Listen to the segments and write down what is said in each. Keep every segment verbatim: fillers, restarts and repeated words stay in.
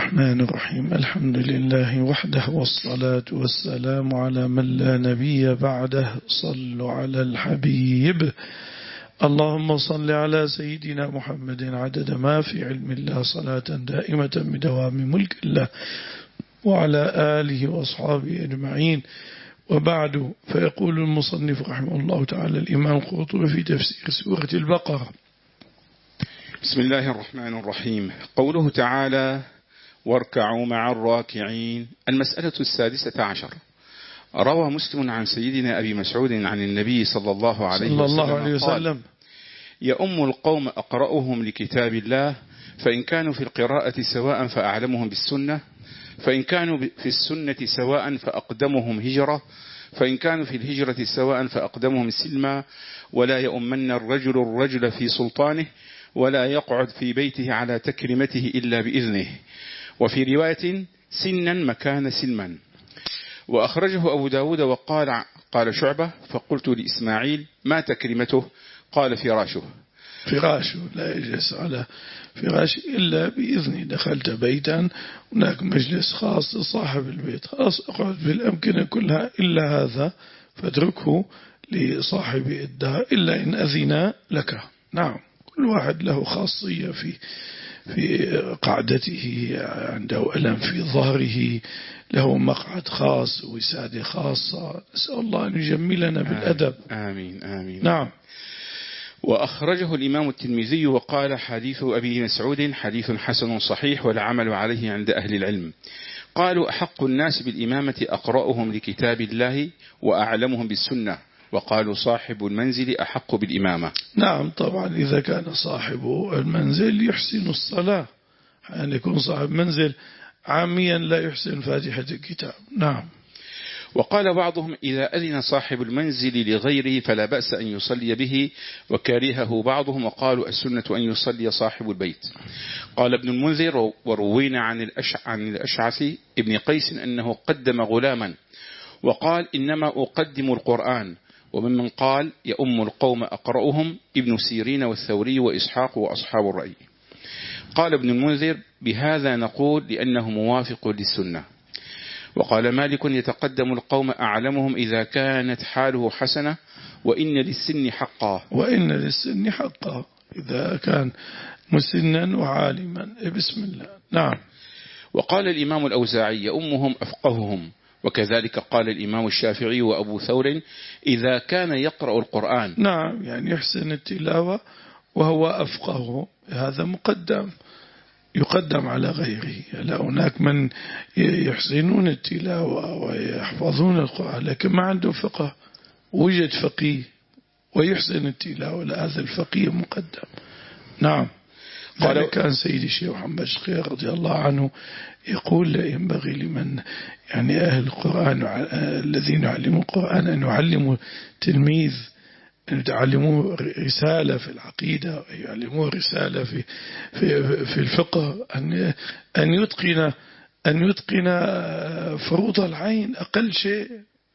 الرحمن الرحيم. الحمد لله وحده والصلاة والسلام على من لا نبي بعده. صلوا على الحبيب. اللهم صل على سيدنا محمد عدد ما في علم الله صلاة دائمة بدوام ملك الله وعلى آله وأصحابه أجمعين. وبعد، فيقول المصنف رحمه الله تعالى الإمام القرطبي في تفسير سورة البقرة: بسم الله الرحمن الرحيم. قوله تعالى: واركعوا مع الراكعين. المسألة السادسة عشر. روى مسلم عن سيدنا أبي مسعود عن النبي صلى الله عليه صلى وسلم, الله عليه وسلم: يؤم القوم أقرأهم لكتاب الله، فإن كانوا في القراءة سواء فأعلمهم بالسنة، فإن كانوا في السنة سواء فأقدمهم هجرة، فإن كانوا في الهجرة سواء فأقدمهم سلما، ولا يؤمن الرجل الرجل في سلطانه، ولا يقعد في بيته على تكريمته إلا بإذنه. وفي رواية: سنا مكان سلما. وأخرجه أبو داود وقال قال شعبة: فقلت لإسماعيل: ما تكريمته؟ قال: فراشه. فراشه لا يجلس على فراش إلا بإذنه. دخلت بيتا هناك مجلس خاص لصاحب البيت، خلاص اقعد في الأمكنة كلها إلا هذا، فاتركه لصاحب الدار إلا إن أذن لك. نعم، كل واحد له خاصية في في قعدته، عنده ألم في ظهره، له مقعد خاص، وسادة خاصة. نسأل الله أن يجملنا بالأدب. آمين آمين. نعم. وأخرجه الإمام الترمذي وقال: حديث أبي مسعود حديث حسن صحيح، والعمل عليه عند أهل العلم. قالوا: أحق الناس بالإمامة أقرأهم لكتاب الله وأعلمهم بالسنة. وقالوا: صاحب المنزل أحق بالإمامة. نعم طبعا، إذا كان صاحب المنزل يحسن الصلاة، يعني يكون صاحب منزل عاميا لا يحسن فاتحة الكتاب. نعم. وقال بعضهم: إذا أذن صاحب المنزل لغيره فلا بأس أن يصلي به، وكرهه بعضهم وقالوا: السنة أن يصلي صاحب البيت. قال ابن المنذر: وروينا عن الأشع عن الأشعث ابن قيس أنه قدم غلاما وقال: إنما أقدم القرآن. وممن قال: يؤم القوم أقرأهم ابن سيرين والثوري وإسحاق وأصحاب الرأي. قال ابن المنذر: بهذا نقول لأنه موافق للسنة. وقال مالك: يتقدم القوم أعلمهم إذا كانت حاله حسنة، وإن للسن حقا. وإن للسن حقا، إذا كان مسنا وعالما. بسم الله. نعم. وقال الإمام الأوزاعي: يؤمهم أفقههم. وكذلك قال الإمام الشافعي وأبو ثور: إذا كان يقرأ القرآن. نعم، يعني يحسن التلاوة وهو أفقه، هذا مقدم، يقدم على غيره. لا، هناك من يحسنون التلاوة ويحفظون القرآن لكن ما عنده فقه. وجد فقيه ويحسن التلاوة، لا، هذا الفقيه مقدم. نعم. قال كان سيدي الشيخ محمد شقيق رضي الله عنه يقول: لا ينبغي لمن يعني أهل القرآن الذين يعلموا القرآن أن يعلموا تلميذ، أن يعلموه رسالة في العقيدة، يعلموه رسالة في في في الفقه، أن أن يتقن أن يتقن فروض العين أقل شيء.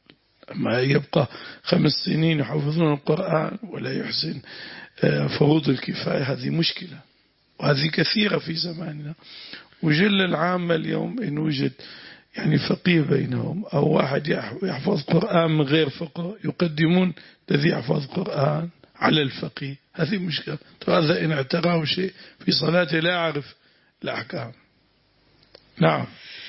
ما يبقى خمس سنين يحفظون القرآن ولا يحسن فروض الكفاية، هذه مشكلة، وهذه كثيرة في زماننا. وجل العامة اليوم إن وجد يعني فقيه بينهم أو واحد يحفظ قرآن من غير فقه، يقدمون الذي يحفظ قرآن على الفقيه. هذه مشكلة. هذا إن اعتراه شيء في صلاته لا يعرف الأحكام. نعم.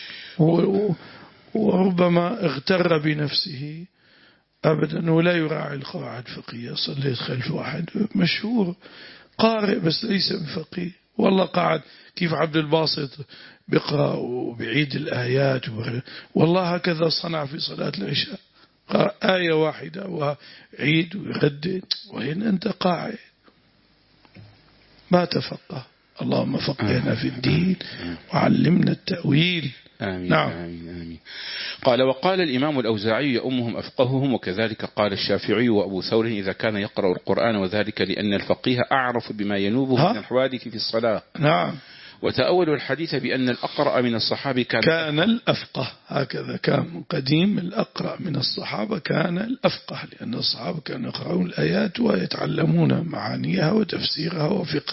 وربما اغتر بنفسه أبدا ولا يراعي القواعد الفقهية. صليت خلف واحد مشهور قارئ بس ليس بفقيه، والله قاعد كيف عبد الباسط بقرأ وبعيد الآيات، والله هكذا صنع في صلاة العشاء، قرأ آية واحدة وعيد ويردد، وين أنت قاعد ما تفقه. اللهم فقهنا في الدين وعلمنا التأويل. آمين. نعم. آمين آمين. قال: وقال الإمام الأوزاعي: يؤمهم أفقههم. وكذلك قال الشافعي وأبو ثور: إذا كان يقرأ القرآن، وذلك لأن الفقيه أعرف بما ينوبه من الحوادث في الصلاة. نعم. وتأولوا الحديث بأن الأقرأ من الصحابة كان, كان الأفقه، هكذا كان من قديم. الأقرأ من الصحابة كان الأفقه، لأن الصحابة كانوا يقرؤون الآيات ويتعلمون معانيها وتفسيرها وفقهها.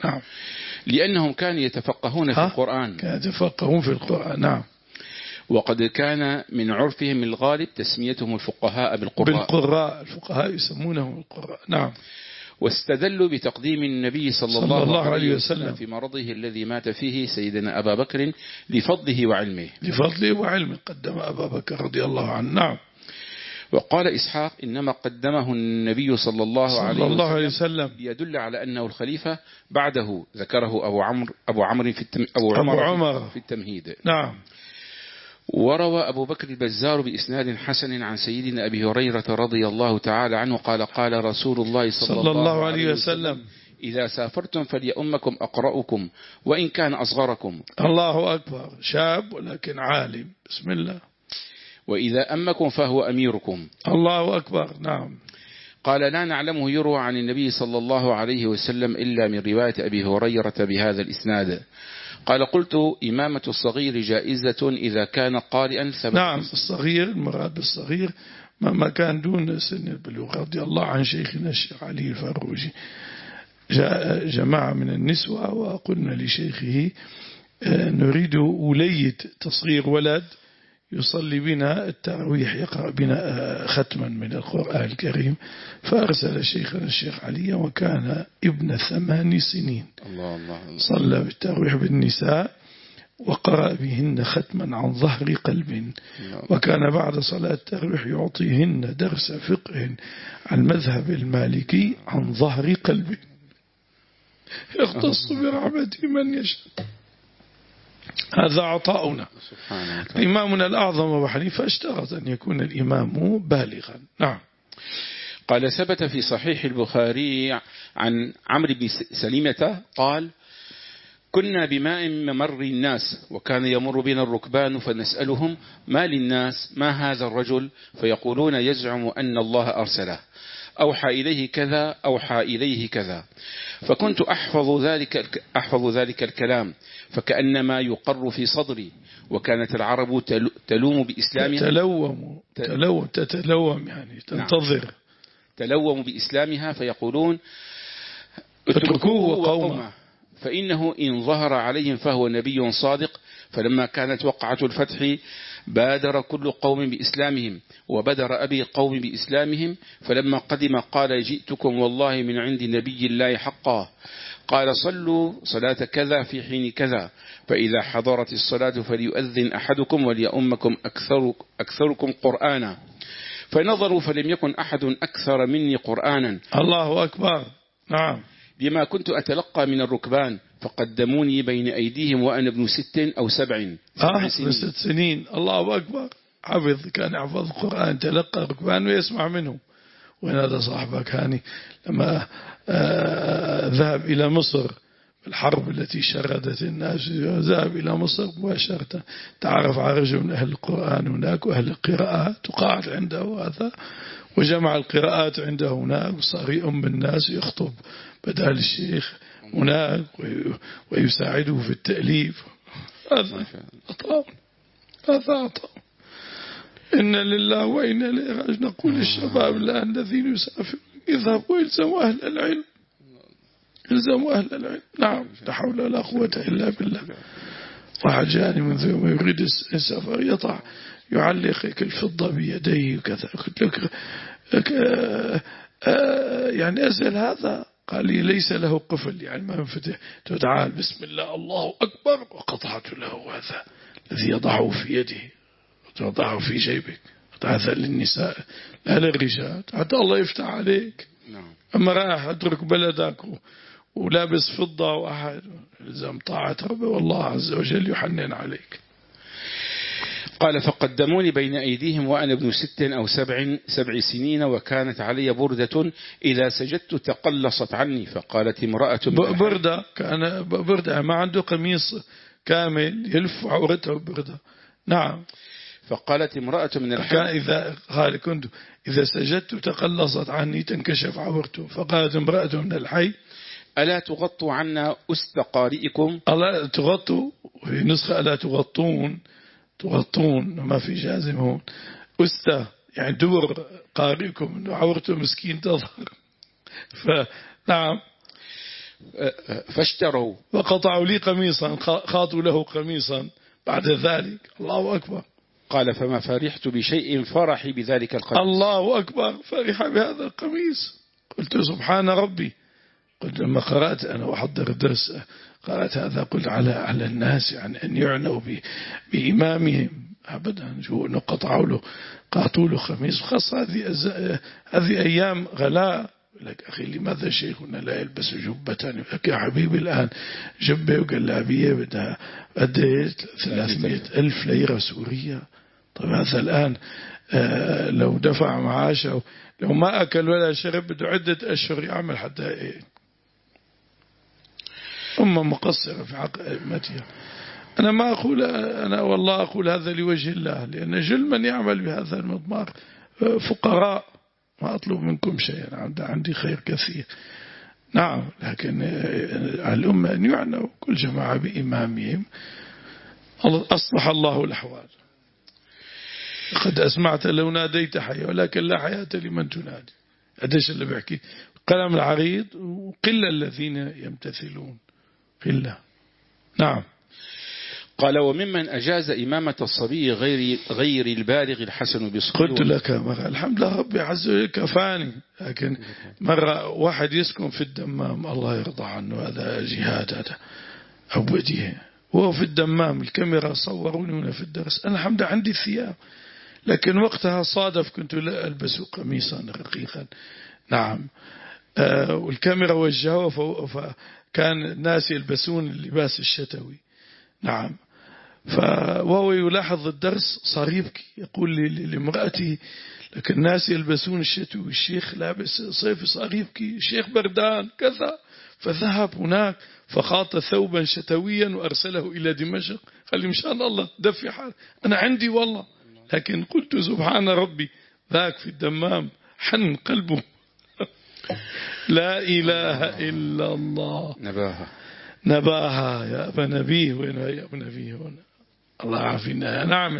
نعم. لأنهم كانوا يتفقهون في القرآن كانوا يتفقهون في القرآن. نعم. وقد كان من عرفهم الغالب تسميتهم الفقهاء بالقراء. بالقراء، الفقهاء يسمونهم القراء. نعم. واستدلوا بتقديم النبي صلى, صلى الله, الله عليه وسلم, وسلم في مرضه الذي مات فيه سيدنا أبا بكر لفضله وعلمه لفضله وعلمه قدم أبا بكر رضي الله عنه. نعم. وقال إسحاق إنما قدمه النبي صلى الله, صلى عليه, الله عليه وسلم ليدل على أنه الخليفة بعده. ذكره أبو عمرو أبو عمرو في التم أبو عمر, أبو عمر في التمهيد. نعم. وروى أبو بكر البزار بإسناد حسن عن سيدنا أبي هريرة رضي الله تعالى عنه قال قال رسول الله صلى, صلى الله عليه وسلم إذا سافرتم فليؤمكم أقرأكم وإن كان أصغركم. الله أكبر، شاب ولكن عالم. بسم الله. وإذا أمكم فهو أميركم. الله أكبر. نعم. قال لا نعلمه يروى عن النبي صلى الله عليه وسلم إلا من رواية أبي هريرة بهذا الإسناد. قال قلت إمامة الصغير جائزة إذا كان قارئا ثبت. نعم، الصغير المراد بالصغير ما كان دون سن البلوغ. رضي الله عن شيخنا الشيخ علي الفاروجي جاء جماعة من النسوة وقلنا لشيخه نريد ولية تصغير ولد يصلي بنا التراويح، يقرأ بنا ختما من القرآن الكريم، فأرسل شيخنا الشيخ علي وكان ابن ثمان سنين. الله الله الله. صلى بالتراويح بالنساء وقرأ بهن ختما عن ظهر قلب، وكان بعد صلاة التراويح يعطيهن درس فقه عن المذهب المالكي عن ظهر قلب، يختص برحمته من يشاء. هذا عطاؤنا. إمامنا الأعظم أبو حنيفة اشترط أن يكون الإمام بالغا. نعم. قال ثبت في صحيح البخاري عن عمرو بن سليمة قال كنا بماء ممر الناس وكان يمر بنا الركبان فنسألهم ما للناس ما هذا الرجل، فيقولون يزعم أن الله أرسله، أوحى إليه كذا أوحى إليه كذا، فكنت أحفظ ذلك, أحفظ ذلك الكلام فكأنما يقر في صدري. وكانت العرب تلوم بإسلامها تلوم تلوم تتلوم يعني تنتظر. نعم. تلوم بإسلامها فيقولون اتركوه وقومه فإنه إن ظهر عليهم فهو نبي صادق. فلما كانت وقعة الفتح بادر كل قوم بإسلامهم وبدر أبي قوم بإسلامهم. فلما قدم قال جئتكم والله من عند نبي الله حقا. قال صلوا صلاة كذا في حين كذا، فإذا حضرت الصلاة فليؤذن أحدكم وليؤمكم أكثر أكثركم قرآنا. فنظروا فلم يكن أحد أكثر مني قرآنا. الله أكبر. نعم. بما كنت أتلقى من الركبان فقدموني بين أيديهم وأنا ابن ست أو سبع آه ست سنين. الله أكبر. حفظ، كان يحفظ القرآن، تلقى الركبان ويسمع منه. وين هذا صاحبك هاني لما آه ذهب إلى مصر الحرب التي شردت الناس، ذهب إلى مصر مباشرة، تعرف على رجل من أهل القرآن هناك وأهل القراءات، وقعد عنده هذا وجمع القراءات عنده هناك، وصار يؤم بالناس ويخطب بدال الشيخ هناك ويساعده في التأليف. هذا عطاء، هذا عطاء. إن لله وإنا إليه راجعون. نقول الشباب الآن الذين يسافرون اذهبوا الزموا أهل العلم، الزموا أهل العلم. نعم، لا حول ولا قوة إلا بالله. واحد جاني منذ يوم يريد السفر يطع يعلق الفضة بيديه وكذا، قلت لك يعني أسأل هذا، قال لي ليس له قفل يعني ما ينفتح، تعال بسم الله الله أكبر، وقطعت له هذا الذي يضعه في يده وتضعه في جيبك. هذا للنساء لا للرجال، حتى الله يفتح عليك. أما راح أترك بلدك ولابس فضة وأحد إلزام طاعة ربي والله عز وجل يحنن عليك. قال فقدموني بين أيديهم وأنا ابن ست أو سبع سبع سنين، وكانت علي بردة إذا سجدت تقلصت عني. فقالت امرأة بردة، كان بردة ما عنده قميص كامل يلف عورته بردة. نعم. فقالت امرأة من الحي كان إذا قال كنت إذا سجدت تقلصت عني تنكشف عورته. فقالت امرأة من الحي ألا تغطوا عنا أست قارئكم. ألا تغطوا، في نسخة ألا تغطون، تغطون ما في جازم هون. أست يعني دور قارئكم إنه عورته مسكين تظهر. فنعم. فاشتروا وقطعوا لي قميصا، خاطوا له قميصا بعد ذلك. الله أكبر. قال فما فرحت بشيء فرحي بذلك القميص. الله أكبر، فرح بهذا القميص. قلت سبحان ربي. قلت لما قرأت أنا وأحضر الدرس قرأت هذا، قلت على على الناس يعني أن يعنوا بإمامهم أبدا، شو إنه قطعوا له قاطوا له خميس، خاصة هذه هذه أيام غلاء. لك أخي لماذا شيخنا لا يلبس جبة؟ يا حبيبي الآن جبة وجلابية بدها قد ثلاثمائة ألف ليرة سورية. طيب هذا الآن آه لو دفع معاشه، لو ما أكل ولا شرب بده عدة أشهر يعمل حتى إيه. أمة مقصرة في حق أئمتها. أنا ما أقول، أنا والله أقول هذا لوجه الله، لأن جل من يعمل بهذا المضمار فقراء. ما أطلب منكم شيئا، عندي خير كثير. نعم، لكن الأمة أن يعنوا كل جماعة بإمامهم. أصلح الله الأحوال. قد أسمعت لو ناديت حيا، ولكن لا حياة لمن تنادي. أدش اللي بحكي قلم العريض، وقل الذين يمتثلون قلة. نعم. قال وممن أجاز إمامة الصبي غير غير البالغ الحسن بصغير. قلت لك مرة الحمد لله ربي عز وجل كفاني، لكن مرة واحد يسكن في الدمام الله يرضى عنه، هذا جهاد، هذا عبودية، وهو في الدمام الكاميرا صوروني هنا في الدرس. أنا الحمد لله عندي ثياب، لكن وقتها صادف كنت لا ألبس قميصا رقيقا. نعم. آه والكاميرا وجهه، فكان الناس يلبسون اللباس الشتوي. نعم. فهو يلاحظ الدرس صار يبكي، يقول لي لامرأتي لكن الناس يلبسون الشتوي، الشيخ لابس صيفي، صار يبكي، الشيخ بردان كذا. فذهب هناك فخاط ثوبا شتويا وأرسله إلى دمشق، قال لي مشان الله دفي حال، أنا عندي والله. لكن قلت سبحان ربي، ذاك في الدمام حن قلبه. لا إله إلا الله. نباها نباها يا أبا نبيه، وين يا أبا نبيه هنا؟ الله عافينا. نعم.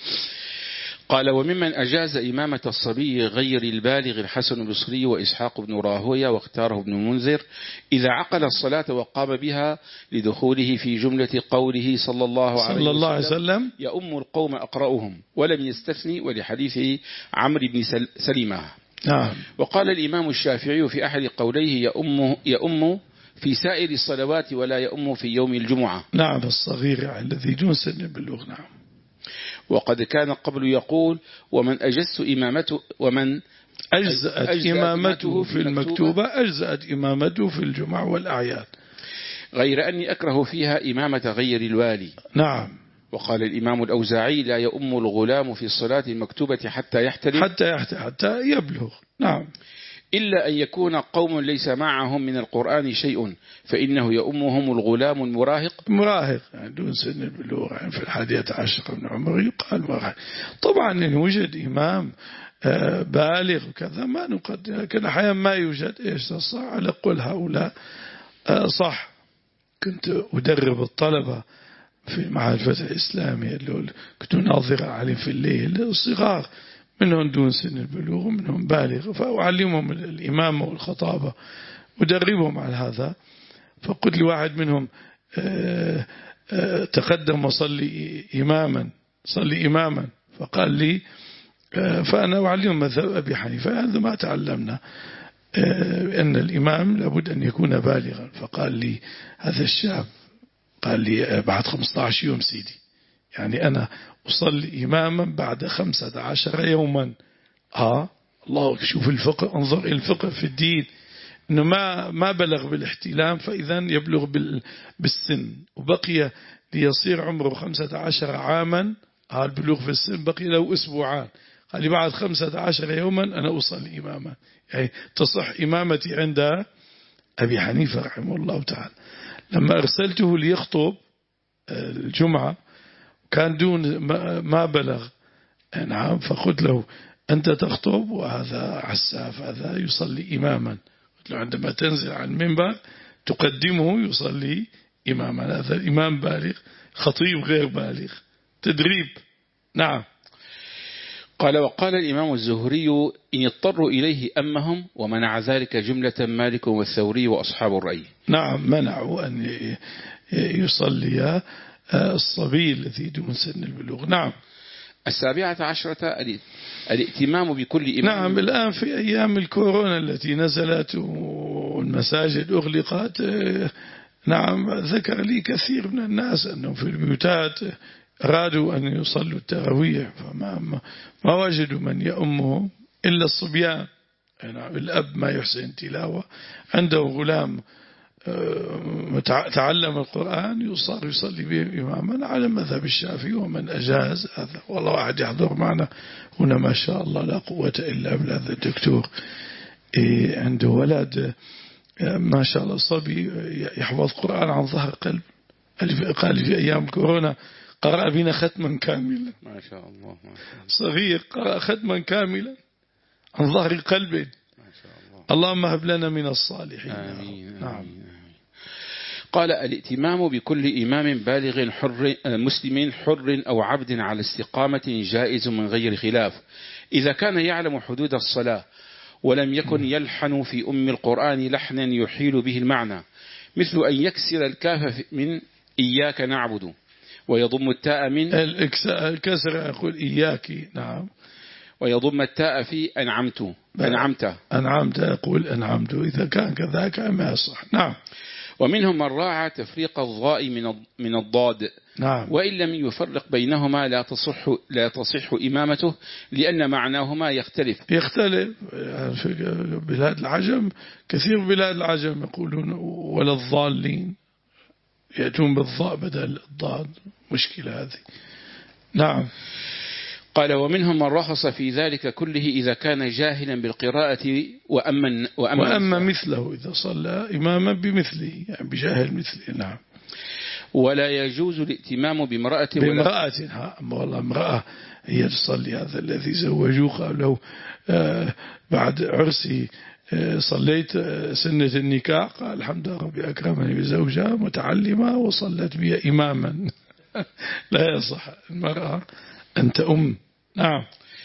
قال وممن أجاز إمامة الصبي غير البالغ الحسن البصري وإسحاق بن راهوية، واختاره ابن المنذر إذا عقل الصلاة وقام بها لدخوله في جملة قوله صلى الله عليه صلى الله وسلم, وسلم يؤم القوم أقرأهم، ولم يستثني، ولحديث عمرو بن سلمة. نعم. وقال الإمام الشافعي في أحد قوليه يؤم, يؤم في سائر الصلوات ولا يؤم في يوم الجمعة. نعم، الصغير الذي دون سن البلوغ. نعم. وقد كان قبل يقول ومن أجزت إمامته ومن أجزأت, أجزأت إمامته في المكتوبة أجزأت إمامته في الجمعة والأعياد، غير أني أكره فيها إمامة غير الوالي. نعم. وقال الإمام الأوزاعي لا يؤم الغلام في الصلاة المكتوبة حتى يحتلم حتى يحتلم حتى يبلغ. نعم. إلا أن يكون قوم ليس معهم من القرآن شيء فإنه يؤمهم الغلام المراهق مراهق يعني دون سن البلوغ، يعني في الحادية عشر من عمره يقال مراهق. طبعا إن وجد إمام بالغ وكذا ما نقدر، لكن أحيانا ما يوجد إيش صح على قول هؤلاء. صح. كنت أدرب الطلبة في معهد الفتح الإسلامي اللي كنت ناظر عليه في الليل، الصغار منهم دون سن البلوغ ومنهم بالغ، فأعلمهم الإمامة والخطابة ودربهم على هذا. فقلت لواحد منهم اه اه تقدم وصلي إماما صلي إماما، فقال لي اه فأنا أعلمهم مذهب أبي حنيفة، هذا ما تعلمنا أن الإمام لابد أن يكون بالغا. فقال لي هذا الشاب قال لي بعد خمسة عشر يوم سيدي، يعني أنا أصلي إماما بعد خمسة عشر يوما. آه الله، شوف الفقه، انظر إلى الفقه في الدين، إنه ما ما بلغ بالاحتلام فإذا يبلغ بالسن، وبقي ليصير عمره خمسة عشر عاما. آه البلوغ في السن بقي له أسبوعان. قال لي بعد خمسة عشر يوما أنا أصلي إماما، يعني تصح إمامتي عند أبي حنيفة رحمه الله تعالى. لما أرسلته ليخطب الجمعة كان دون ما بلغ. نعم. فقلت له أنت تخطب وهذا عساف هذا يصلي إماما. قلت له عندما تنزل عن المنبر تقدمه يصلي إماما، هذا الإمام بالغ، خطيب غير بالغ، تدريب. نعم. قال وقال الإمام الزهري إن اضطروا إليه أمهم، ومنع ذلك جملة مالك والثوري وأصحاب الرأي. نعم، منعوا أن يصلي الصبي الذي دون سن البلوغ. نعم. السابعة عشرة الائتمام بكل إمام. نعم، الآن في أيام الكورونا التي نزلت والمساجد أغلقت، نعم ذكر لي كثير من الناس أنهم في البيوتات أرادوا أن يصلوا التراويح فما ما وجدوا من يأمهم إلا الصبيان. نعم، الأب ما يحسن تلاوة، عنده غلام تعلم القرآن يصار يصلي به إماما على مذهب الشافعي، ومن أجاز هذا. والله واحد يحضر معنا هنا ما شاء الله لا قوة إلا بالله، هذا الدكتور عنده ولد ما شاء الله صبي يحفظ قرآن عن ظهر قلب. قال في أيام الكورونا قرأ بنا ختما كاملا، ما شاء الله، ما شاء الله. صغير قرأ ختما كاملا عن ظهر قلب. ما شاء الله. اللهم هب لنا من الصالحين. آمين. نعم. آمين. قال الائتمام بكل إمام بالغ حر مسلم حر أو عبد على استقامة جائز من غير خلاف، إذا كان يعلم حدود الصلاة ولم يكن يلحن في أم القرآن لحنا يحيل به المعنى، مثل أن يكسر الكاف من إياك نعبد ويضم التاء من الكسر يقول إياك. نعم. ويضم التاء في أنعمت أنعمت أنعمت يقول أنعمت، إذا كان كذاك ما يصح. نعم. ومنهم من راعى تفريق الضاء من من الضاد. نعم. وإن لم يفرق بينهما لا تصح لا تصح إمامته، لأن معناهما يختلف. يختلف في بلاد العجم، كثير بلاد العجم يقولون ولا الضالين، يأتون بالضاء بدل الضاد، مشكلة هذه. نعم. قال ومنهم من رخص في ذلك كله إذا كان جاهلا بالقراءة وأما وأما, وأما مثله إذا صلى إماما بمثله، يعني بجاهل مثله. نعم. ولا يجوز الائتمام بامرأة بامرأة ها والله امرأة هي تصلي، هذا الذي زوجوه قالوا آه بعد عرسي آه صليت آه سنة النكاح، قال الحمد لله ربي أكرمني بزوجها متعلمة وصلت بي إماما. لا يصح المرأة أن تأم. نعم.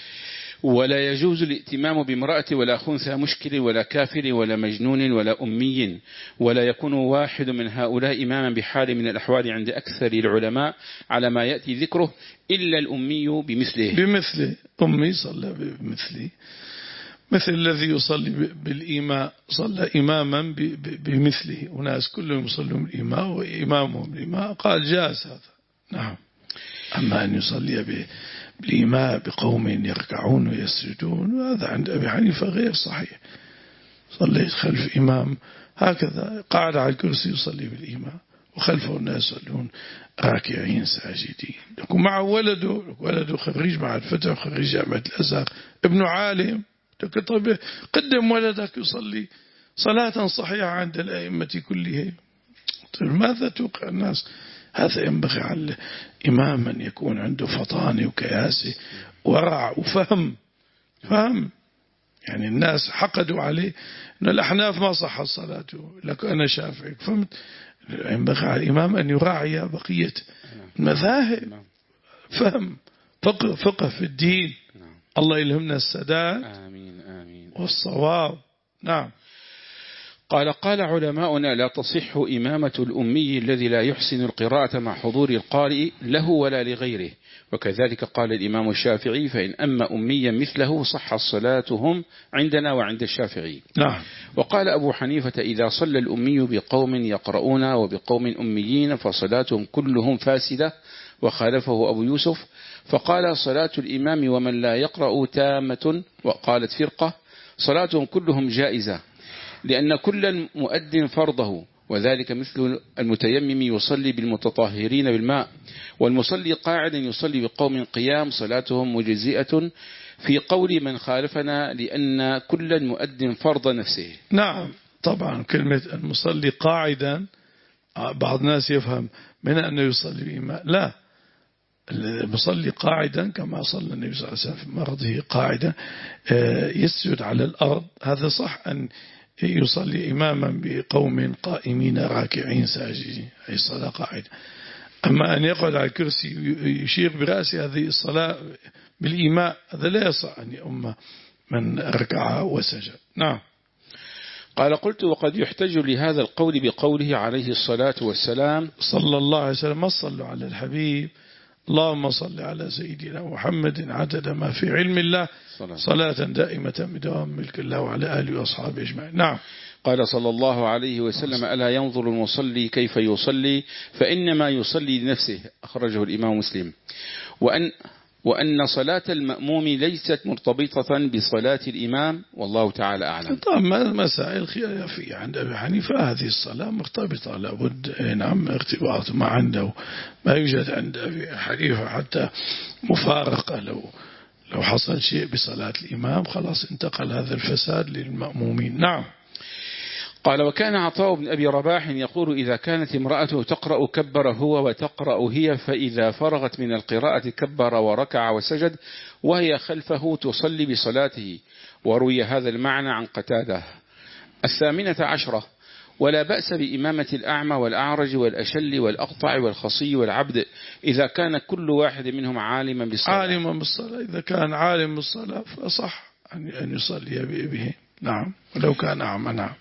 ولا يجوز الائتمام بامرأة ولا خنثى مشكل ولا كافر ولا مجنون ولا أمي، ولا يكون واحد من هؤلاء إماما بحال من الأحوال عند أكثر العلماء على ما يأتي ذكره، إلا الأمي بمثله. بمثله أمي صلى بمثله، مثل الذي يصلي بالإيماء صلى إماما بمثله، وناس كلهم يصلون بالإيماء وإمامهم الإيماء، قال جاز هذا. نعم. أما أن يصلي به بالإيماء بقوم يركعون ويسجدون هذا عند أبي حنيفة غير صحيح. صليت خلف إمام هكذا قاعد على الكرسي يصلي بالإيماء وخلفه الناس يصلون راكعين ساجدين، يكون معه ولده ولده خريج مع الفتح وخريج جامعة الأزهر ابن عالم، طيب قدم ولدك يصلي صلاة صحيحة عند الأئمة كلهم. طيب ماذا توقع الناس؟ هذا ينبغي على الإمام أن يكون عنده فطانة وكياسة ورع وفهم فهم. يعني الناس حقدوا عليه أن الأحناف ما صح صلاته، لك أنا شافعي فهمت. ينبغي على الإمام أن يراعي بقية المذاهب، فهم فقه, فقه في الدين. الله يلهمنا السداد والصواب. نعم. قال قال علماؤنا لا تصح إمامة الأمي الذي لا يحسن القراءة مع حضور القارئ له ولا لغيره، وكذلك قال الإمام الشافعي فإن أما أميا مثله صح صلاتهم عندنا وعند الشافعي. نعم. وقال أبو حنيفة إذا صلى الأمي بقوم يقرؤون وبقوم أميين فصلاتهم كلهم فاسدة، وخالفه أبو يوسف فقال صلاة الإمام ومن لا يقرأ تامة، وقالت فرقة صلاتهم كلهم جائزة لأن كل مؤد فرضه، وذلك مثل المتيمم يصلي بالمتطهرين بالماء، والمصلي قاعدا يصلي بقوم قيام صلاتهم مجزئة في قول من خالفنا لأن كل مؤد فرض نفسه. نعم طبعا كلمة المصلي قاعدا بعض الناس يفهم من أنه يصلي بإماء، لا، المصلي قاعدا كما صلى النبي صلى الله عليه وسلم في مرضه قاعدا يسجد على الأرض، هذا صح أن يصلي إماما بقوم قائمين راكعين ساجدين، أي صلاة قاعدة. أما أن يقعد على الكرسي يشير برأسه هذه الصلاة بالإيماء هذا لا يصح أن يؤم من ركع وسجد. نعم. قال قلت وقد يحتج لهذا القول بقوله عليه الصلاة والسلام صلى الله عليه وسلم: ما صلوا على الحبيب اللهم صل على سيدنا محمد عدد ما في علم الله صلاة دائمة بدوام ملك الله وعلى آله وأصحابه أجمعين. نعم. قال صلى الله عليه وسلم: ألا ينظر المصلي كيف يصلي فإنما يصلي لنفسه. أخرجه الإمام مسلم. وأن وأن صلاة المأموم ليست مرتبطة بصلاة الإمام والله تعالى أعلم. طبعا مسائل خلافية عند أبي حنيفة هذه الصلاة مرتبطة لابد نعم ارتباط ما عنده ما يوجد عند أبي حنيفة حتى مفارقة لو لو حصل شيء بصلاة الإمام خلاص انتقل هذا الفساد للمأمومين. نعم. قال وكان عطاء بن أبي رباح يقول إذا كانت امرأته تقرأ كبر هو وتقرأ هي فإذا فرغت من القراءة كبر وركع وسجد وهي خلفه تصلي بصلاته. وروي هذا المعنى عن قتادة. الثامنة عشرة: ولا بأس بإمامة الأعمى والأعرج والأشل والأقطع والخصي والعبد إذا كان كل واحد منهم عالما بالصلاة. عالما بالصلاة إذا كان عالم بالصلاة فصح أن يصلي به. نعم. ولو كان أعمى. نعم.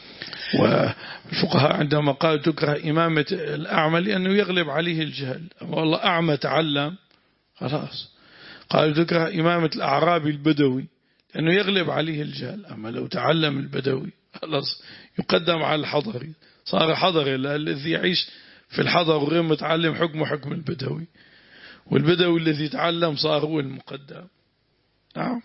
والفقهاء عندما قالوا تكره إمامة الأعمى لأنه يغلب عليه الجهل. والله أعمى تعلم خلاص. قالوا تكره إمامة الأعرابي البدوي لأنه يغلب عليه الجهل. أما لو تعلم البدوي خلاص يقدم على الحضري صار حضري الذي يعيش في الحضر وغير متعلم حكمه حكم البدوي والبدوي الذي تعلم صار هو المقدم. نعم.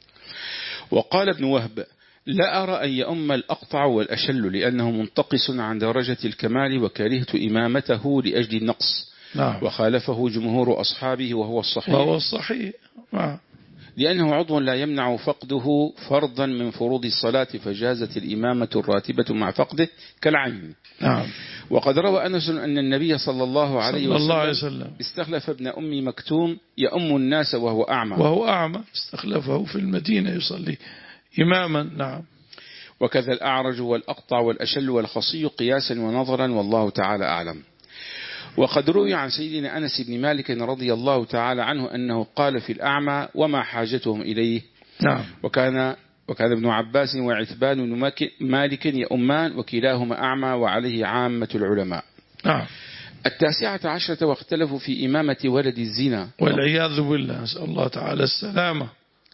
وقال ابن وهب: لا أرى أن يؤم الأقطع والأشل لأنه منتقص عن درجة الكمال وكرهت إمامته لأجل النقص. نعم. وخالفه جمهور أصحابه وهو الصحيح وهو الصحيح. نعم. لأنه عضو لا يمنع فقده فرضا من فروض الصلاة فجازت الإمامة الراتبة مع فقده كالعين. نعم. وقد روى أنس أن النبي صلى الله عليه صلى الله عليه وسلم, وسلم استخلف ابن أم مكتوم يؤم الناس وهو أعمى وهو أعمى استخلفه في المدينة يصلي إماما. نعم. وكذا الأعرج والأقطع والأشل والخصي قياسا ونظرا والله تعالى أعلم. وقد روي عن سيدنا أنس بن مالك رضي الله تعالى عنه أنه قال في الأعمى وما حاجتهم إليه. نعم. وكان وكان ابن عباس وعتبان بن مالك يؤمان وكلاهما أعمى وعليه عامة العلماء. نعم. التاسعة عشرة: واختلفوا في إمامة ولد الزنا والعياذ بالله نسأل الله تعالى السلامة.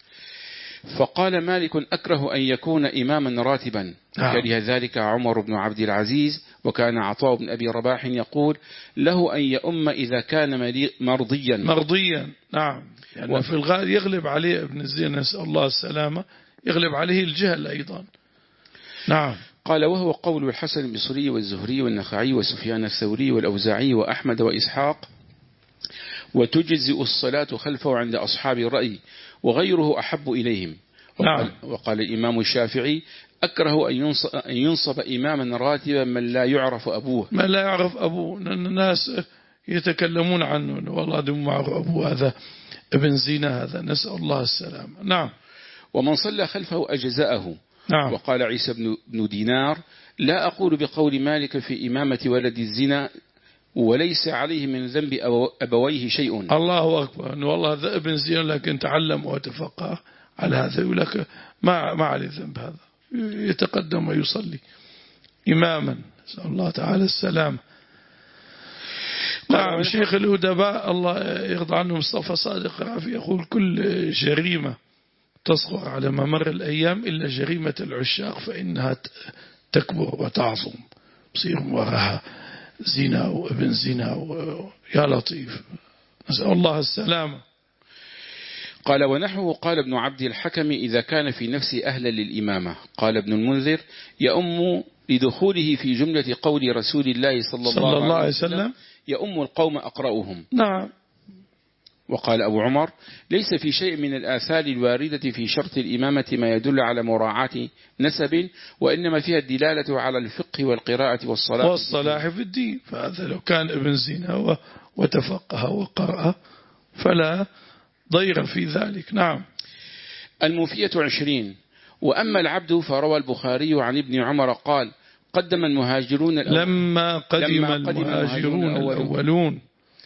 فقال مالك: أكره أن يكون إماما راتبا. نعم. كره ذلك عمر بن عبد العزيز. وكان عطاء بن أبي رباح يقول له أن يؤم إذا كان مرضيا مرضيا. نعم. يعني و... في الغالب يغلب عليه ابن الزنا نسأل الله السلامة يغلب عليه الجهل أيضا. نعم. قال وهو قول الحسن البصري والزهري والنخعي وسفيان الثوري والأوزاعي وأحمد وإسحاق وتجزئ الصلاة خلفه عند أصحاب الرأي وغيره أحب إليهم. وقال, نعم. وقال الإمام الشافعي: أكره أن ينصب, أن ينصب إماما راتبا من لا يعرف أبوه. من لا يعرف أبوه لأن الناس يتكلمون عنه والله دم معه أبوه هذا ابن زنا هذا نسأل الله السلامة. نعم. ومن صلى خلفه أجزاءه. نعم. وقال عيسى بن دينار: لا أقول بقول مالك في إمامة ولد الزنا وليس عليه من ذنب أبويه شيء. الله أكبر. أنه والله هذا ابن زنا لكن تعلم وتفقه على هذا يقول لك ما ما عليه ذنب هذا يتقدم ويصلي إماما. نسأل الله تعالى السلام. نعم. شيخ الأدباء الله يرضى عنه مصطفى صادق رافي يقول: كل جريمة تصغر على ممر الأيام إلا جريمة العشاق فإنها تكبر وتعظم بصير وراها زنا وابن زنا ويا لطيف نسأل الله السلامة. قال ونحوه قال ابن عبد الحكم: إذا كان في نفسه أهلا للإمامة. قال ابن المنذر: يؤم لدخوله في جملة قول رسول الله صلى الله, صلى الله عليه وسلم: يؤم القوم أقرأهم. نعم. وقال أبو عمر: ليس في شيء من الآثار الواردة في شرط الإمامة ما يدل على مراعاة نسب وإنما فيها الدلالة على الفقه والقراءة والصلاح والصلاح في الدين. فهذا لو كان ابن زنا وتفقه وقرأ فلا ضير في ذلك. نعم. الموفية عشرين: وأما العبد فروى البخاري عن ابن عمر قال: قدم المهاجرون الأول لما قدم, لما قدم المهاجرون الأولون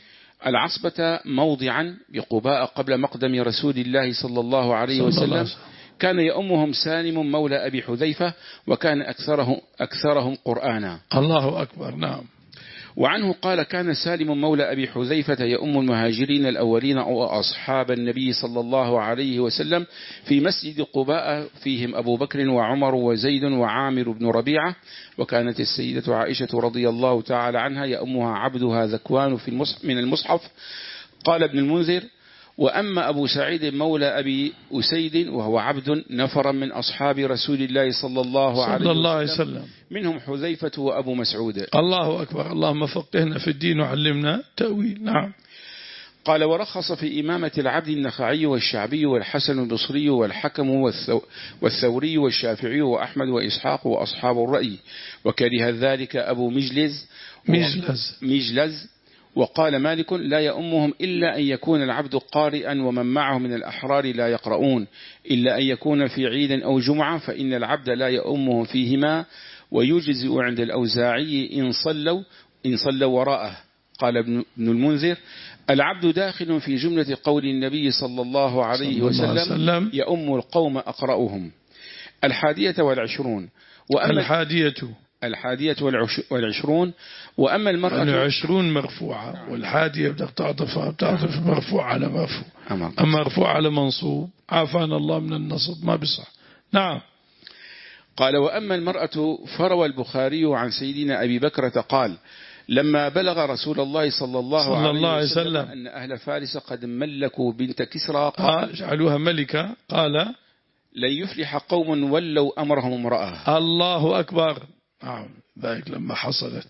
العصبة موضعا بقباء قبل مقدم رسول الله صلى الله عليه وسلم، كان يؤمهم سالم مولى أبي حذيفة، وكان أكثرهم, أكثرهم قرآنا. الله أكبر. نعم. وعنه قال: كان سالم مولى أبي حذيفة يؤم المهاجرين الأولين وأصحاب النبي صلى الله عليه وسلم في مسجد قباء، فيهم أبو بكر وعمر وزيد وعامر بن ربيعة، وكانت السيدة عائشة رضي الله تعالى عنها يؤمها عبدها ذكوان في المصحف من المصحف. قال ابن المنذر: وأما أبو سعيد مولى أبي أسيد وهو عبد نفرا من أصحاب رسول الله صلى الله عليه وسلم, وسلم منهم حذيفة وأبو مسعود. الله أكبر. اللهم فقهنا في الدين وعلمنا تأويل. نعم. قال: ورخص في إمامة العبد النخعي والشعبي والحسن البصري والحكم والثوري والشافعي وأحمد وإسحاق وأصحاب الرأي، وكره ذلك أبو مجلز مجلز, مجلز وقال مالك: لا يؤمهم إلا أن يكون العبد قارئا ومن معه من الأحرار لا يقرؤون، إلا أن يكون في عيد أو جمعة، فإن العبد لا يؤمهم فيهما، ويجزئ عند الأوزاعي إن صلوا إن صلوا وراءه. قال ابن المنذر: العبد داخل في جملة قول النبي صلى الله عليه وسلم: يؤم القوم أقرأهم. الحادية والعشرون وأما الحادية الحادية والعشرون وأما المرأة العشرون مرفوعة، والحادية بدك تعطفها بتعطف مرفوع على مرفوع، أما مرفوع على منصوب عافانا الله من النصب ما بصح. نعم. قال: وأما المرأة فروى البخاري عن سيدنا أبي بكرة قال: لما بلغ رسول الله صلى الله, صلى عليه, الله عليه وسلم, وسلم أن أهل فارس قد ملكوا بنت كسرى قال جعلوها ملكة، قال: لن يفلح قوم ولوا أمرهم امرأة. الله أكبر. نعم. ذلك لما حصلت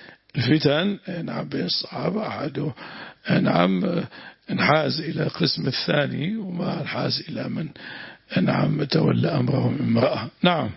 الفتن نعم بين الصحابة أحده نعم انحاز إلى قسم الثاني، وما انحاز إلى من نعم تولى أمرهم امرأة. نعم.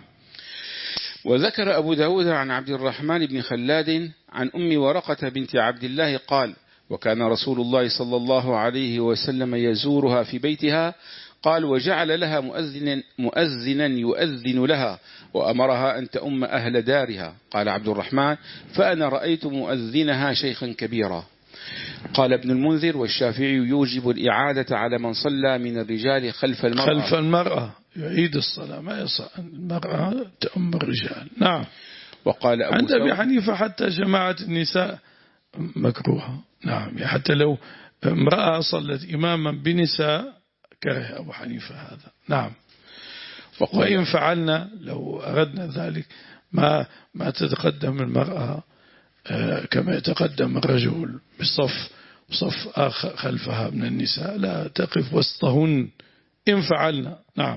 وذكر أبو داود عن عبد الرحمن بن خلاد عن أم ورقة بنت عبد الله قال: وكان رسول الله صلى الله عليه وسلم يزورها في بيتها، قال: وجعل لها مؤذنا, مؤذنا يؤذن لها، وأمرها أن تؤم أهل دارها. قال عبد الرحمن: فأنا رأيت مؤذنها شيخا كبيرا. قال ابن المنذر: والشافعي يوجب الإعادة على من صلى من الرجال خلف المرأة. خلف المرأة يعيد الصلاة، ما يصح المرأة تؤم الرجال. نعم. وقال أبو عند أبي حنيفة حتى جماعة النساء مكروهة. نعم. حتى لو امرأة صلت إماما بنساء كره أبو حنيفة هذا. نعم. وإن فعلنا لو أردنا ذلك ما ما تتقدم المرأة كما يتقدم الرجل بصف صف آخر خلفها من النساء، لا تقف وسطهن إن فعلنا. نعم.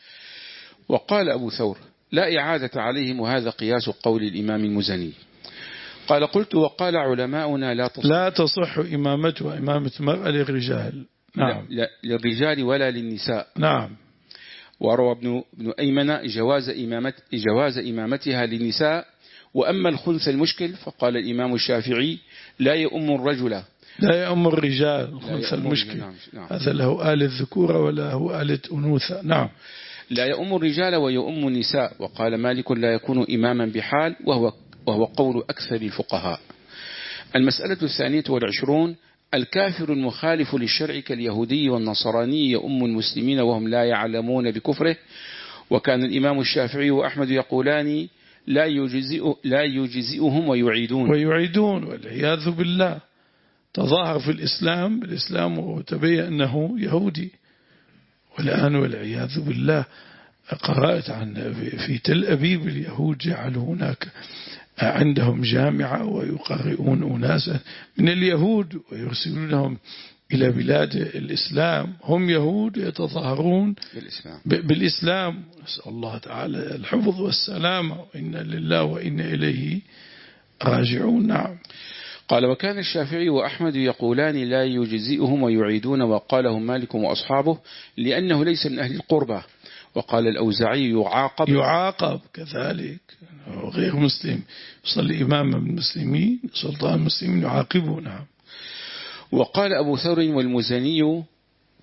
وقال أبو ثور: لا إعادة عليهم، وهذا قياس قول الإمام المزني. قال: قلت: وقال علماؤنا لا تصح, لا تصح إمامتها إمامة المرأة للرجال. نعم. لا للرجال ولا للنساء. نعم. وروى ابن, ابن أيمن جواز, إمامت جواز إمامتها للنساء. وأما الخنث المشكل فقال الإمام الشافعي: لا يؤم الرجل لا يؤم الرجال. الخنث المشكل. نعم. نعم. هذا له آل الذكورة ولا هو آلة أنوثة. نعم. لا يؤم الرجال ويؤم النساء. وقال مالك: لا يكون إماما بحال، وهو, وهو قول أكثر الفقهاء. المسألة الثانية والعشرون: الكافر المخالف للشرع كاليهودي والنصراني يؤم المسلمين وهم لا يعلمون بكفره. وكان الإمام الشافعي وأحمد يقولان: لا يجزئ لا يجزئهم ويعيدون ويعيدون والعياذ بالله. تظاهر في الإسلام بالإسلام وتبين أنه يهودي، والآن والعياذ بالله قرأت عن في تل أبيب اليهود جعلوا هناك عندهم جامعة ويقرئون أناسا من اليهود ويرسلونهم إلى بلاد الإسلام، هم يهود يتظاهرون بالإسلام, بالإسلام. نسأل الله تعالى الحفظ والسلامة، وإنا لله وإنا إليه راجعون. نعم. قال: وكان الشافعي وأحمد يقولان: لا يجزئهم ويعيدون، وقاله مالك وأصحابه لأنه ليس من أهل القربة. وقال الأوزاعي: يعاقب يعاقب كذلك غير مسلم يصلي إمام المسلمين سلطان المسلمين يعاقبه. نعم. وقال أبو ثور والمزني: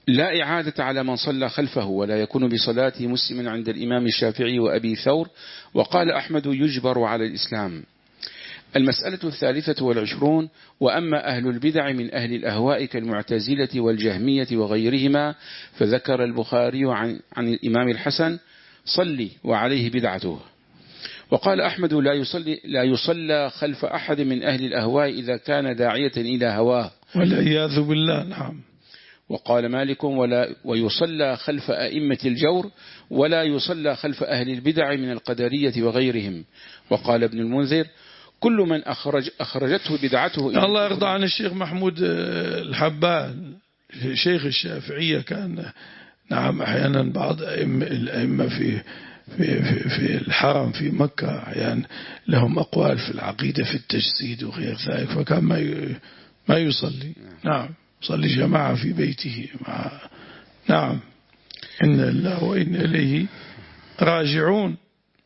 لا إعادة على من صلى خلفه ولا يكون بصلاته مسلما عند الإمام الشافعي وأبي ثور. وقال أحمد يجبر على الإسلام. المسألة الثالثة والعشرون: وأما أهل البدع من أهل الأهواء كالمعتزلة والجهمية وغيرهما فذكر البخاري عن, عن الإمام الحسن: صلي وعليه بدعته. وقال أحمد لا يصلي, لا يصلى خلف أحد من أهل الأهواء إذا كان داعية إلى هواه والعياذ بالله. نعم. وقال مالك: ولا ويصلى خلف أئمة الجور ولا يصلى خلف أهل البدع من القدرية وغيرهم. وقال ابن المنذر: كل من أخرج أخرجته بدعته. الله يرضى عن الشيخ محمود الحبان شيخ الشافعية، كان نعم أحيانا بعض الأئمة في في في في الحرم في مكة أحيانا لهم أقوال في العقيدة في التجسيد وغير ذلك، فكان ما ما يصلي. نعم، يصلي جماعة في بيته مع نعم إن الله وإن إليه راجعون.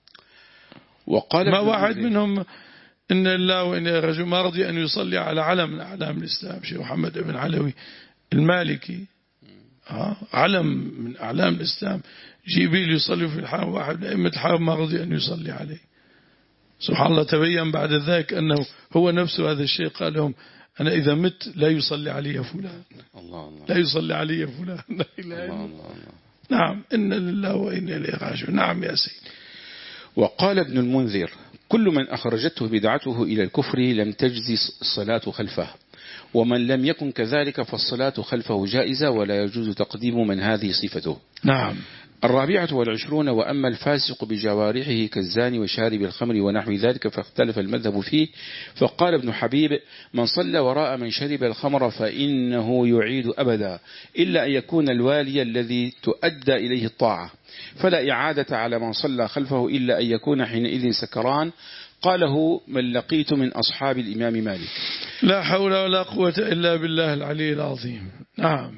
وقال ما واحد منهم إن الله وإن إليه راجعون ما رضي أن يصلي على علم من أعلام الإسلام، شيخ محمد بن علوي المالكي، علم من أعلام الإسلام، جبريل يصلي في الحرم، واحد من أئمة الحرم ما رضي أن يصلي عليه. سبحان الله، تبين بعد ذلك أنه هو نفسه هذا الشيء قال لهم: أنا إذا مت لا يصلي علي فلان. الله الله. لا يصلي علي فلان. لا إله إلا الله. نعم، إن لله وإن إليه راجعون. نعم يا سيدي. وقال ابن المنذر: كل من أخرجته بدعته إلى الكفر لم تجزي الصلاة خلفه، ومن لم يكن كذلك فالصلاة خلفه جائزة ولا يجوز تقديم من هذه صفته. نعم. الرابعة والعشرون: وأما الفاسق بجوارحه كالزاني وشارب الخمر ونحو ذلك فاختلف المذهب فيه. فقال ابن حبيب: من صلى وراء من شرب الخمر فإنه يعيد أبدا، إلا أن يكون الوالي الذي تؤدى إليه الطاعة، فلا إعادة على من صلى خلفه إلا أن يكون حينئذ سكران. قاله من لقيت من أصحاب الإمام مالك. لا حول ولا قوة إلا بالله العلي العظيم. نعم.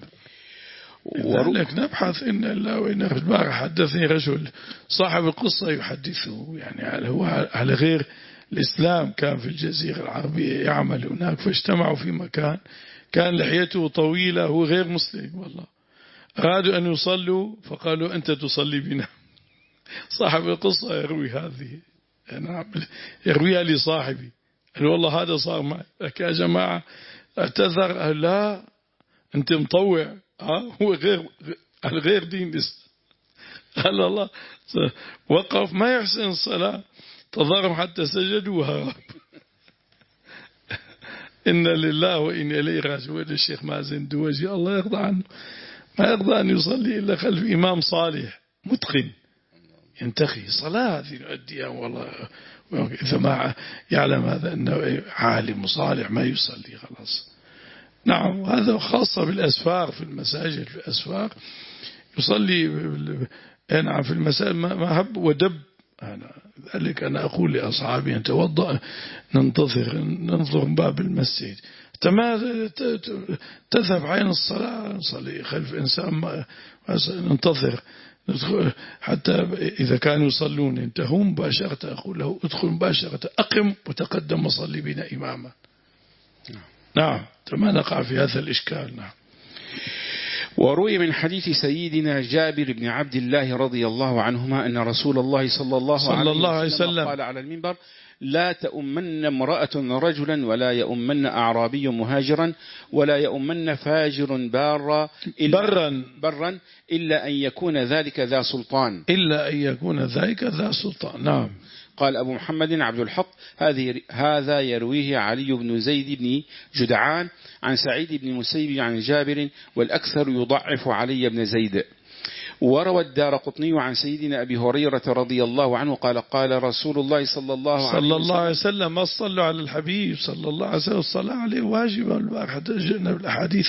لذلك نبحث إن الله وإن إليه. حدثني رجل صاحب القصة يحدثه يعني هو على غير الإسلام، كان في الجزيرة العربية يعمل هناك، فاجتمعوا في مكان كان لحيته طويلة، هو غير مسلم والله، أرادوا أن يصلوا فقالوا: أنت تصلي بنا. صاحب القصة يروي هذه، نعم، يرويها لصاحبي، قال: والله هذا صار معي. يا جماعة اعتذر، لا أنت مطوع، هو غير غير دين الإسلام. قال الله وقف ما يحسن الصلاة، تضرم حتى سجدوا وهرب. إن لله وإن إليه راجعون. الشيخ مازن دوجي الله يرضى عنه ما يرضى أن يصلي إلا خلف إمام صالح متقن ينتخي صلاة هذه يؤديها، والله إذا ما يعلم هذا أنه عالم صالح ما يصلي خلاص. نعم، هذا خاصة بالأسفار، في المساجد في الأسفار يصلي نعم في المساجد ما هب ودب. أنا ذلك أنا أقول لأصحابي أن توضأ ننتظر ننظر باب المسجد، تما تذهب عين الصلاة نصلي خلف إنسان ما ننتظر حتى إذا كانوا يصلون انتهوا مباشرة أقول له: ادخل مباشرة، أقم وتقدم وصلي بنا إماما. نعم، ما نقع في هذا الإشكال. نعم. وروي من حديث سيدنا جابر بن عبد الله رضي الله عنهما أن رسول الله صلى الله, صلى الله عليه وسلم, وسلم قال على المنبر: لا تؤمن امرأة رجلا ولا يؤمن أعرابي مهاجرا ولا يؤمن فاجر بارا إلا برا, برا إلا أن يكون ذلك ذا سلطان إلا أن يكون ذلك ذا سلطان. نعم. قال أبو محمد عبد الحق: هذا يرويه علي بن زيد بن جدعان عن سعيد بن مسيب عن جابر، والأكثر يضعف علي بن زيد. وروى الدارقطني عن سيدنا أبي هريرة رضي الله عنه قال: قال رسول الله صلى الله عليه صلى الله عليه وسلم: ما صلوا على الحبيب صلى الله عليه وسلم الصلاة عليه واجبة. حتى جئنا بالأحاديث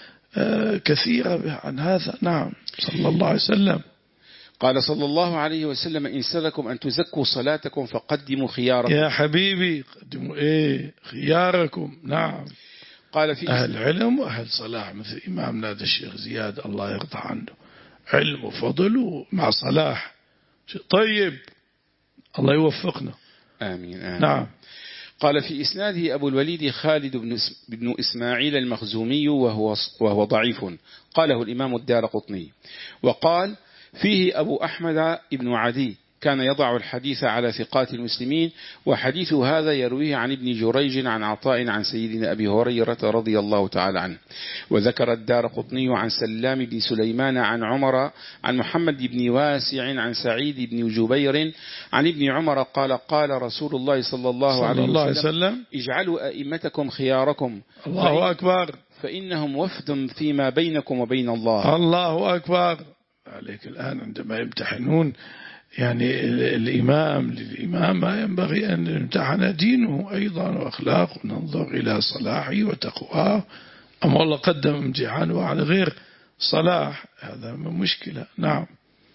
كثيرة عن هذا. نعم، صلى الله عليه وسلم. قال صلى الله عليه وسلم: إن سلكم أن تزكوا صلاتكم فقدموا خياركم. يا حبيبي قدموا إيه خياركم. نعم. قال في أهل علم وأهل صلاح مثل إمامنا الشيخ زياد الله يرضى عنه، علم وفضل مع صلاح طيب، الله يوفقنا. آمين, آمين. نعم. قال في إسناده أبو الوليد خالد بن إسماعيل المخزومي وهو, وهو ضعيف، قاله الإمام الدارقطني. وقال فيه أبو أحمد بن عدي كان يضع الحديث على ثقات المسلمين، وحديث هذا يرويه عن ابن جريج عن عطاء عن سيدنا أبي هريرة رضي الله تعالى عنه. وذكر الدارقطني عن سلام بن سليمان عن عمر عن محمد بن واسع عن سعيد بن جبير عن ابن عمر قال قال رسول الله صلى الله صلى عليه الله وسلم عليه وسلم اجعلوا أئمتكم خياركم الله أكبر فإنهم وفد فيما بينكم وبين الله. الله أكبر عليك. الآن عندما يمتحنون يعني الإمام للإمام ما ينبغي أن يمتحن دينه أيضا وأخلاقه، ننظر إلى صلاحه وتقواه. أما والله قدم امتحانه على غير صلاح، هذا مشكلة. نعم.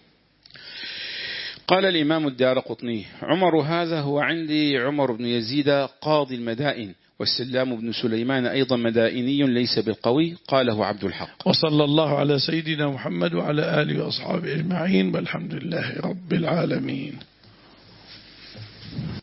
قال الإمام الدارقطني عمر هذا هو عندي عمر بن يزيد قاضي المدائن، والسلام بن سليمان أيضا مدائني ليس بالقوي، قاله عبد الحق. وصلى الله على سيدنا محمد وعلى آله وأصحابه أجمعين، والحمد لله رب العالمين.